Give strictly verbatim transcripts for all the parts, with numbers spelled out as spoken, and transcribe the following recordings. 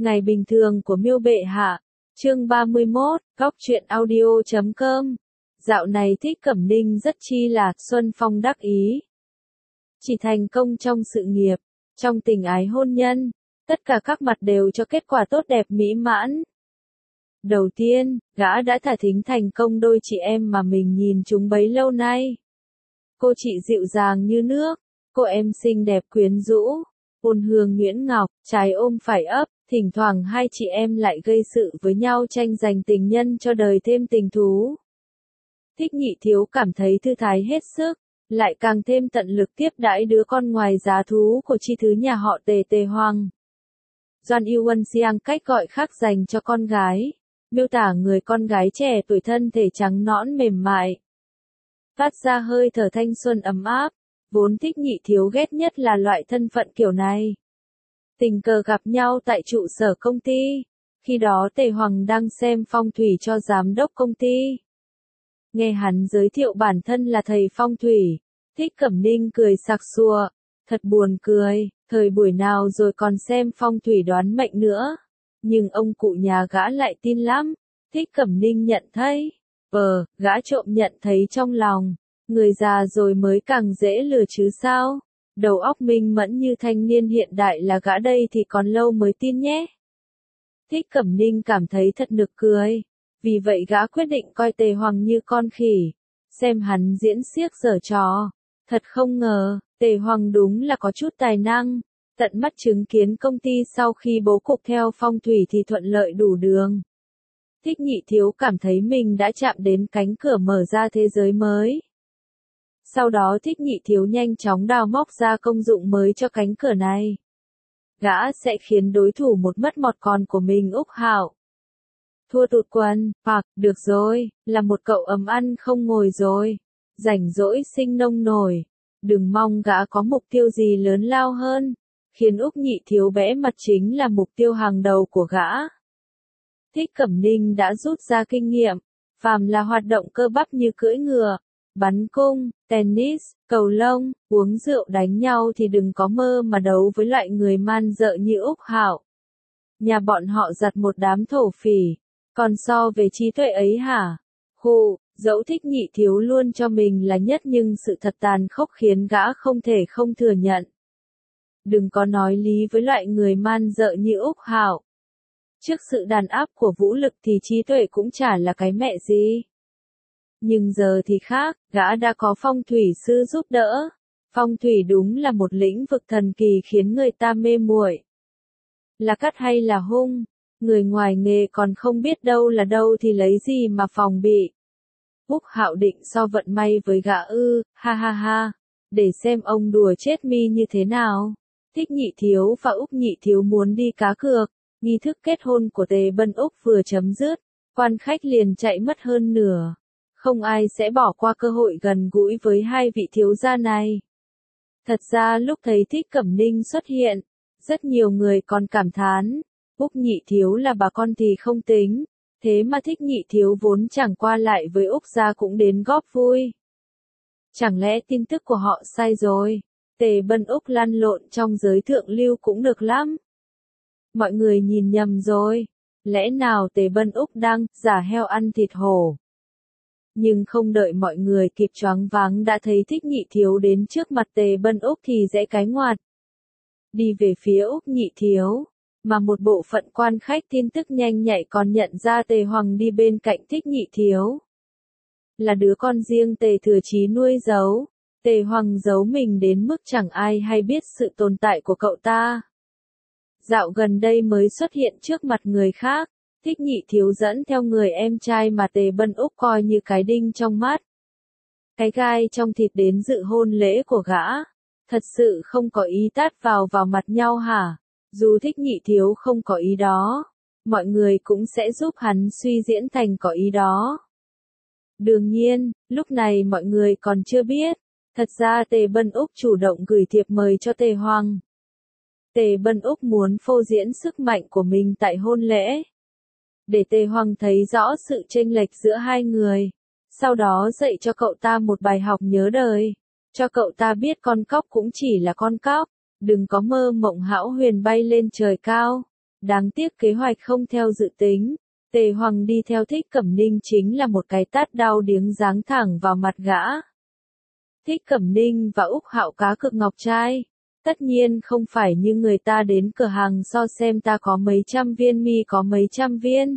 Ngày bình thường của Miêu Bệ Hạ, chương ba mươi mốt, góc truyện audio chấm com. Dạo này Thích Cẩm Ninh rất chi là xuân phong đắc ý. Chỉ thành công trong sự nghiệp, trong tình ái hôn nhân, tất cả các mặt đều cho kết quả tốt đẹp mỹ mãn. Đầu tiên, gã đã thả thính thành công đôi chị em mà mình nhìn chúng bấy lâu nay. Cô chị dịu dàng như nước, cô em xinh đẹp quyến rũ, ôn hương nhuyễn ngọc, trái ôm phải ấp, thỉnh thoảng hai chị em lại gây sự với nhau tranh giành tình nhân cho đời thêm tình thú. Thích Nhị Thiếu cảm thấy thư thái hết sức, lại càng thêm tận lực tiếp đãi đứa con ngoài giá thú của chi thứ nhà họ Tề Tề Hoàng. Doan Yêu Ân Siang cách gọi khác dành cho con gái, miêu tả người con gái trẻ tuổi thân thể trắng nõn mềm mại, phát ra hơi thở thanh xuân ấm áp, vốn Thích Nhị Thiếu ghét nhất là loại thân phận kiểu này. Tình cờ gặp nhau tại trụ sở công ty, khi đó Tề Hoàng đang xem phong thủy cho giám đốc công ty. Nghe hắn giới thiệu bản thân là thầy phong thủy, Thích Cẩm Ninh cười sặc sụa, thật buồn cười, thời buổi nào rồi còn xem phong thủy đoán mệnh nữa. Nhưng ông cụ nhà gã lại tin lắm, Thích Cẩm Ninh nhận thấy, ờ, gã trộm nhận thấy trong lòng, người già rồi mới càng dễ lừa chứ sao, đầu óc minh mẫn như thanh niên hiện đại là gã đây thì còn lâu mới tin nhé. Thích Cẩm Ninh cảm thấy thật nực cười, vì vậy gã quyết định coi Tề Hoàng như con khỉ, xem hắn diễn xiếc giở trò. Thật không ngờ, Tề Hoàng đúng là có chút tài năng, tận mắt chứng kiến công ty sau khi bố cục theo phong thủy thì thuận lợi đủ đường. Thích Nhị Thiếu cảm thấy mình đã chạm đến cánh cửa mở ra thế giới mới. Sau đó Thích Nhị Thiếu nhanh chóng đào móc ra công dụng mới cho cánh cửa này. Gã sẽ khiến đối thủ một mất một còn của mình Úc Hạo. Thua tụt quần, hoặc, được rồi, là một cậu ấm ăn không ngồi rồi. Rảnh rỗi sinh nông nổi. Đừng mong gã có mục tiêu gì lớn lao hơn. Khiến Úc Nhị Thiếu bẽ mặt chính là mục tiêu hàng đầu của gã. Thích Cẩm Ninh đã rút ra kinh nghiệm. Phàm là hoạt động cơ bắp như cưỡi ngựa, bắn cung, tennis, cầu lông, uống rượu đánh nhau thì đừng có mơ mà đấu với loại người man dợ như Úc Hạo. Nhà bọn họ giặt một đám thổ phỉ, còn so về trí tuệ ấy hả? Hù, dẫu Thích Nhị Thiếu luôn cho mình là nhất nhưng sự thật tàn khốc khiến gã không thể không thừa nhận. Đừng có nói lý với loại người man dợ như Úc Hạo. Trước sự đàn áp của vũ lực thì trí tuệ cũng chả là cái mẹ gì. Nhưng giờ thì khác, gã đã có phong thủy sư giúp đỡ. Phong thủy đúng là một lĩnh vực thần kỳ khiến người ta mê muội. Là cắt hay là hung, người ngoài nghề còn không biết đâu là đâu thì lấy gì mà phòng bị. Úc Hạo định so vận may với gã ư, ha ha ha, để xem ông đùa chết mi như thế nào. Thích Nhị Thiếu và Úc Nhị Thiếu muốn đi cá cược, nghi thức kết hôn của Tề Bân Úc vừa chấm dứt, quan khách liền chạy mất hơn nửa. Không ai sẽ bỏ qua cơ hội gần gũi với hai vị thiếu gia này. Thật ra lúc thấy Thích Cẩm Ninh xuất hiện, rất nhiều người còn cảm thán, Úc Nhị Thiếu là bà con thì không tính, thế mà Thích Nhị Thiếu vốn chẳng qua lại với Úc gia cũng đến góp vui. Chẳng lẽ tin tức của họ sai rồi, Tề Bân Úc lăn lộn trong giới thượng lưu cũng được lắm. Mọi người nhìn nhầm rồi, lẽ nào Tề Bân Úc đang giả heo ăn thịt hổ. Nhưng không đợi mọi người kịp choáng váng đã thấy Thích Nhị Thiếu đến trước mặt Tề Bân Úc thì giãy cái ngoặt. Đi về phía Úc Nhị Thiếu, mà một bộ phận quan khách tin tức nhanh nhạy còn nhận ra Tề Hoàng đi bên cạnh Thích Nhị Thiếu. Là đứa con riêng Tề Thừa Chí nuôi giấu, Tề Hoàng giấu mình đến mức chẳng ai hay biết sự tồn tại của cậu ta. Dạo gần đây mới xuất hiện trước mặt người khác. Thích Nhị Thiếu dẫn theo người em trai mà Tề Bân Úc coi như cái đinh trong mắt. Cái gai trong thịt đến dự hôn lễ của gã. Thật sự không có ý tát vào vào mặt nhau hả? Dù Thích Nhị Thiếu không có ý đó, mọi người cũng sẽ giúp hắn suy diễn thành có ý đó. Đương nhiên, lúc này mọi người còn chưa biết. Thật ra Tề Bân Úc chủ động gửi thiệp mời cho Tề Hoàng. Tề Bân Úc muốn phô diễn sức mạnh của mình tại hôn lễ. Để Tề Hoàng thấy rõ sự chênh lệch giữa hai người. Sau đó dạy cho cậu ta một bài học nhớ đời. Cho cậu ta biết con cóc cũng chỉ là con cóc. Đừng có mơ mộng hão huyền bay lên trời cao. Đáng tiếc kế hoạch không theo dự tính. Tề Hoàng đi theo Thích Cẩm Ninh chính là một cái tát đau điếng giáng thẳng vào mặt gã. Thích Cẩm Ninh và Úc Hạo cá cược ngọc trai. Tất nhiên không phải như người ta đến cửa hàng so xem ta có mấy trăm viên mi có mấy trăm viên.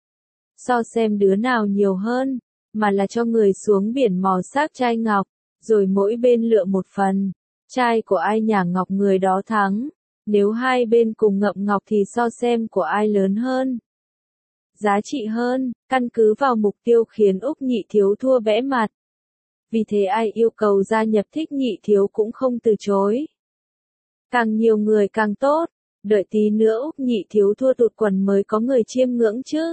So xem đứa nào nhiều hơn, mà là cho người xuống biển mò xác trai ngọc, rồi mỗi bên lựa một phần. Trai của ai nhả ngọc người đó thắng. Nếu hai bên cùng ngậm ngọc thì so xem của ai lớn hơn. Giá trị hơn, căn cứ vào mục tiêu khiến Úc Nhị Thiếu thua bẽ mặt. Vì thế ai yêu cầu gia nhập Thích Nhị Thiếu cũng không từ chối. Càng nhiều người càng tốt, đợi tí nữa Úc Nhị Thiếu thua tụt quần mới có người chiêm ngưỡng chứ.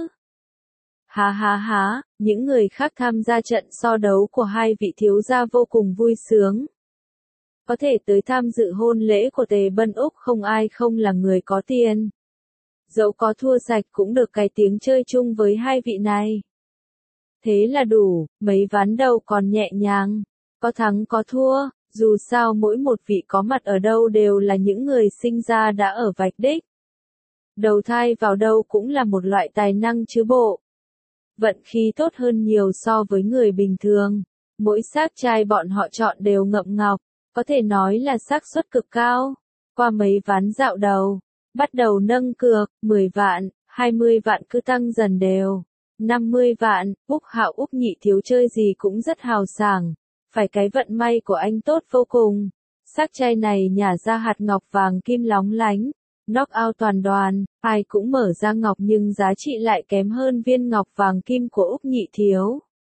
Há há há, những người khác tham gia trận so đấu của hai vị thiếu gia vô cùng vui sướng. Có thể tới tham dự hôn lễ của Tề Bân Úc không ai không là người có tiền. Dẫu có thua sạch cũng được cái tiếng chơi chung với hai vị này. Thế là đủ, mấy ván đầu còn nhẹ nhàng. Có thắng có thua, dù sao mỗi một vị có mặt ở đâu đều là những người sinh ra đã ở vạch đích. Đầu thai vào đâu cũng là một loại tài năng chứ bộ. Vận khí tốt hơn nhiều so với người bình thường. Mỗi xác trai bọn họ chọn đều ngậm ngọc, có thể nói là xác suất cực cao. Qua mấy ván dạo đầu, bắt đầu nâng cược, mười vạn, hai mươi vạn cứ tăng dần đều. năm mươi vạn, Úc Hạo Úc Nhị Thiếu chơi gì cũng rất hào sảng. Phải cái vận may của anh tốt vô cùng. Xác trai này nhả ra hạt ngọc vàng kim lóng lánh. Knock out toàn đoàn, ai cũng mở ra ngọc nhưng giá trị lại kém hơn viên ngọc vàng kim của Úc Nhị Thiếu.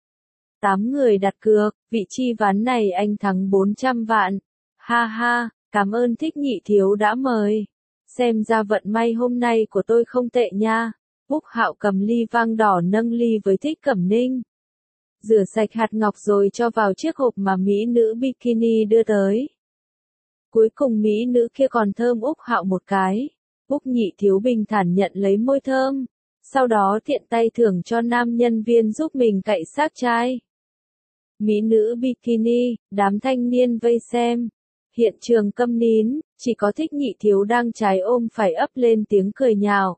Tám người đặt cược, vị chi ván này anh thắng bốn trăm vạn. Ha ha, cảm ơn Thích Nhị Thiếu đã mời. Xem ra vận may hôm nay của tôi không tệ nha. Úc Hạo cầm ly vang đỏ nâng ly với Thích Cẩm Ninh. Rửa sạch hạt ngọc rồi cho vào chiếc hộp mà mỹ nữ bikini đưa tới. Cuối cùng mỹ nữ kia còn thơm Úc Hạo một cái. Úc Nhị Thiếu bình thản nhận lấy môi thơm. Sau đó tiện tay thưởng cho nam nhân viên giúp mình cậy xác trai. Mỹ nữ bikini, đám thanh niên vây xem. Hiện trường câm nín, chỉ có Thích Nhị Thiếu đang trái ôm phải ấp lên tiếng cười nhạo.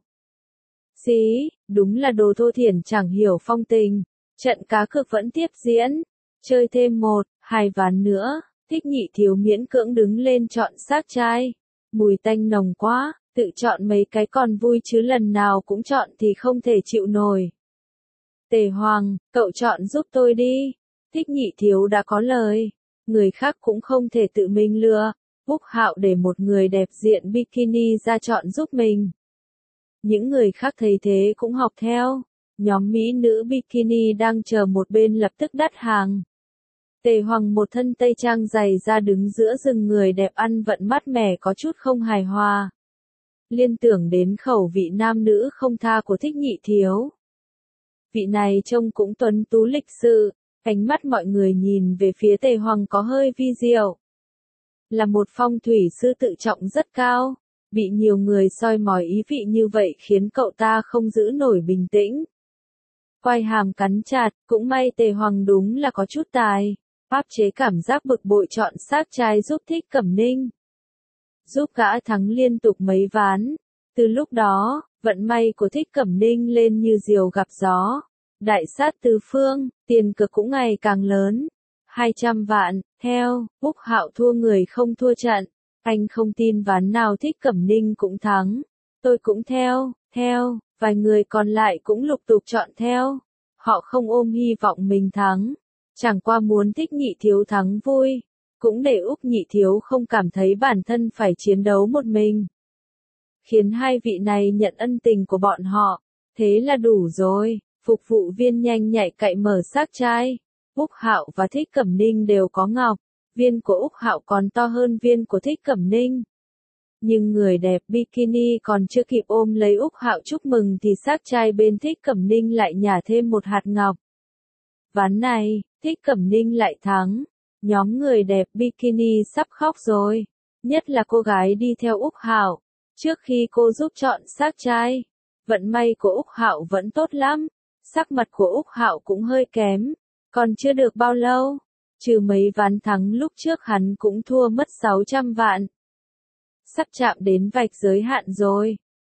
Xí, đúng là đồ thô thiển chẳng hiểu phong tình. Trận cá cược vẫn tiếp diễn. Chơi thêm một, hai ván nữa. Thích Nhị Thiếu miễn cưỡng đứng lên chọn xác trai. Mùi tanh nồng quá, tự chọn mấy cái còn vui chứ lần nào cũng chọn thì không thể chịu nổi. Tề Hoàng, cậu chọn giúp tôi đi. Thích Nhị Thiếu đã có lời. Người khác cũng không thể tự mình lừa. Úc Hạo để một người đẹp diện bikini ra chọn giúp mình. Những người khác thấy thế cũng học theo. Nhóm mỹ nữ bikini đang chờ một bên lập tức đắt hàng. Tề Hoàng một thân tây trang dày ra đứng giữa rừng người đẹp ăn vận mát mẻ có chút không hài hòa. Liên tưởng đến khẩu vị nam nữ không tha của Thích Nhị Thiếu. Vị này trông cũng tuấn tú lịch sự, ánh mắt mọi người nhìn về phía Tề Hoàng có hơi vi diệu. Là một phong thủy sư tự trọng rất cao, bị nhiều người soi mói ý vị như vậy khiến cậu ta không giữ nổi bình tĩnh. Quai hàm cắn chặt, cũng may Tề Hoàng đúng là có chút tài. Áp chế cảm giác bực bội chọn xác trai giúp Thích Cẩm Ninh. Giúp gã thắng liên tục mấy ván. Từ lúc đó, vận may của Thích Cẩm Ninh lên như diều gặp gió. Đại sát tứ phương, tiền cược cũng ngày càng lớn. hai trăm vạn, theo, Úc Hạo thua người không thua trận. Anh không tin ván nào Thích Cẩm Ninh cũng thắng. Tôi cũng theo, theo, vài người còn lại cũng lục tục chọn theo. Họ không ôm hy vọng mình thắng. Chẳng qua muốn Thích Nhị Thiếu thắng vui, cũng để Úc Nhị Thiếu không cảm thấy bản thân phải chiến đấu một mình. Khiến hai vị này nhận ân tình của bọn họ, thế là đủ rồi. Phục vụ viên nhanh nhạy cậy mở xác trai. Úc Hạo và Thích Cẩm Ninh đều có ngọc, viên của Úc Hạo còn to hơn viên của Thích Cẩm Ninh. Nhưng người đẹp bikini còn chưa kịp ôm lấy Úc Hạo chúc mừng thì xác trai bên Thích Cẩm Ninh lại nhả thêm một hạt ngọc. Ván này, Thích Cẩm Ninh lại thắng. Nhóm người đẹp bikini sắp khóc rồi. Nhất là cô gái đi theo Úc Hạo. Trước khi cô giúp chọn xác trai, vận may của Úc Hạo vẫn tốt lắm. Sắc mặt của Úc Hạo cũng hơi kém. Còn chưa được bao lâu, trừ mấy ván thắng lúc trước hắn cũng thua mất sáu trăm vạn. Sắp chạm đến vạch giới hạn rồi.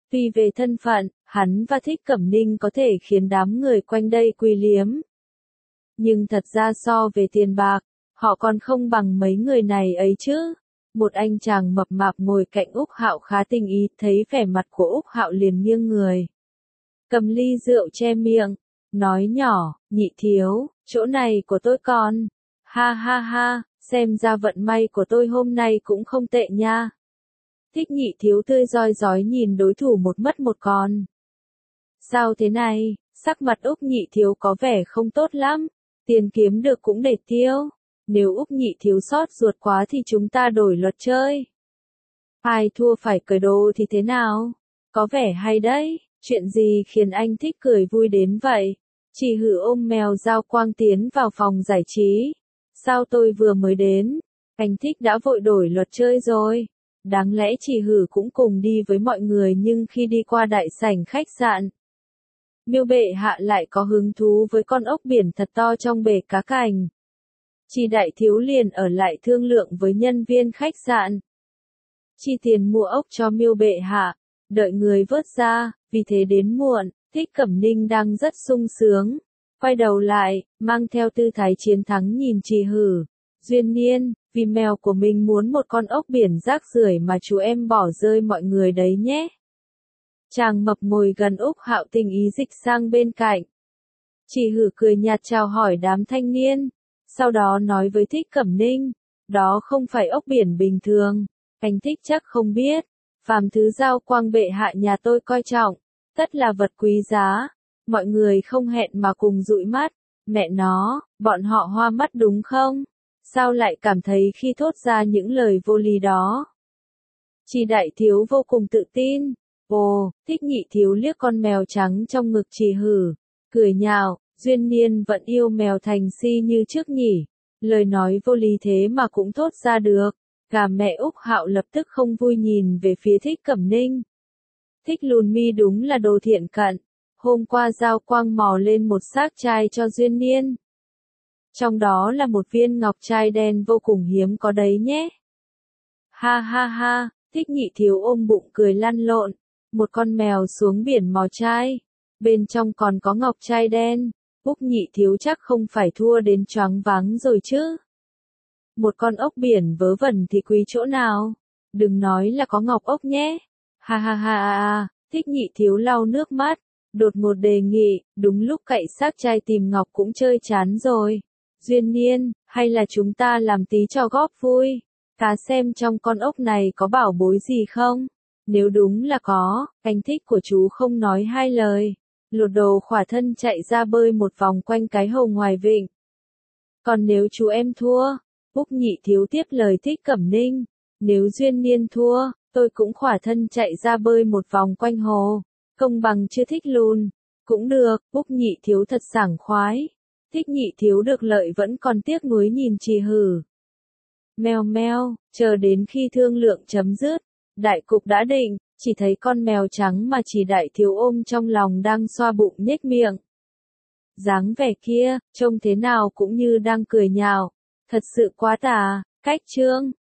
Tuy về thân phận, hắn và Thích Cẩm Ninh có thể khiến đám người quanh đây quy liếm. Nhưng thật ra so về tiền bạc, họ còn không bằng mấy người này ấy chứ. Một anh chàng mập mạp ngồi cạnh Úc Hạo khá tinh ý, thấy vẻ mặt của Úc Hạo liền nghiêng người. Cầm ly rượu che miệng, nói nhỏ, nhị thiếu, chỗ này của tôi còn. Ha ha ha, xem ra vận may của tôi hôm nay cũng không tệ nha. Thích nhị thiếu tươi roi rói nhìn đối thủ một mất một còn. Sao thế này, sắc mặt Úc nhị thiếu có vẻ không tốt lắm, tiền kiếm được cũng để tiêu. Nếu Úc nhị thiếu sót ruột quá thì chúng ta đổi luật chơi. Ai thua phải cởi đồ thì thế nào? Có vẻ hay đấy, chuyện gì khiến anh Thích cười vui đến vậy? Chị Hử ôm mèo Giao Quang tiến vào phòng giải trí. Sao tôi vừa mới đến, anh Thích đã vội đổi luật chơi rồi? Đáng lẽ chị Hử cũng cùng đi với mọi người nhưng khi đi qua đại sảnh khách sạn, Miêu bệ hạ lại có hứng thú với con ốc biển thật to trong bể cá cảnh. Chị đại thiếu liền ở lại thương lượng với nhân viên khách sạn. Chi tiền mua ốc cho Miêu bệ hạ, đợi người vớt ra, vì thế đến muộn. Thích Cẩm Ninh đang rất sung sướng, quay đầu lại, mang theo tư thái chiến thắng nhìn chị Hử. Duyên Niên, vì mèo của mình muốn một con ốc biển rác rưởi mà chú em bỏ rơi mọi người đấy nhé. Chàng mập ngồi gần Úc Hạo tình ý dịch sang bên cạnh. Chị Hử cười nhạt chào hỏi đám thanh niên, sau đó nói với Thích Cẩm Ninh, đó không phải ốc biển bình thường, anh Thích chắc không biết, phàm thứ Giao Quang bệ hạ nhà tôi coi trọng, tất là vật quý giá. Mọi người không hẹn mà cùng dụi mắt, mẹ nó, bọn họ hoa mắt đúng không? Sao lại cảm thấy khi thốt ra những lời vô lý đó? Chị đại thiếu vô cùng tự tin. Ồ, Thích nhị thiếu liếc con mèo trắng trong ngực chị Hử, cười nhạo, Duyên Niên vẫn yêu mèo thành si như trước nhỉ. Lời nói vô lý thế mà cũng thốt ra được. Gà mẹ Úc Hạo lập tức không vui nhìn về phía Thích Cẩm Ninh. Thích lùn mi đúng là đồ thiện cận. Hôm qua Giao Quang mò lên một xác trai cho Duyên Niên. Trong đó là một viên ngọc trai đen vô cùng hiếm có đấy nhé. Ha ha ha, Thích nhị thiếu ôm bụng cười lăn lộn. Một con mèo xuống biển mò trai. Bên trong còn có ngọc trai đen. Úc nhị thiếu chắc không phải thua đến choáng váng rồi chứ. Một con ốc biển vớ vẩn thì quý chỗ nào? Đừng nói là có ngọc ốc nhé. Ha ha ha ha ha, Thích nhị thiếu lau nước mắt. Đột ngột đề nghị, đúng lúc cậy xác trai tìm ngọc cũng chơi chán rồi. Duyên Niên, hay là chúng ta làm tí cho góp vui. Cá xem trong con ốc này có bảo bối gì không? Nếu đúng là có, anh Thích của chú không nói hai lời. Lột đồ khỏa thân chạy ra bơi một vòng quanh cái hồ ngoài vịnh. Còn nếu chú em thua, Úc nhị thiếu tiếp lời Thích Cẩm Ninh. Nếu Duyên Niên thua, tôi cũng khỏa thân chạy ra bơi một vòng quanh hồ. Công bằng chưa Thích lùn. Cũng được, Úc nhị thiếu thật sảng khoái. Thích nhị thiếu được lợi vẫn còn tiếc nuối nhìn chị Hử. Mèo meo, chờ đến khi thương lượng chấm dứt. Đại cục đã định, chỉ thấy con mèo trắng mà chỉ đại thiếu ôm trong lòng đang xoa bụng nhếch miệng. Dáng vẻ kia, trông thế nào cũng như đang cười nhạo. Thật sự quá tà, cách chương.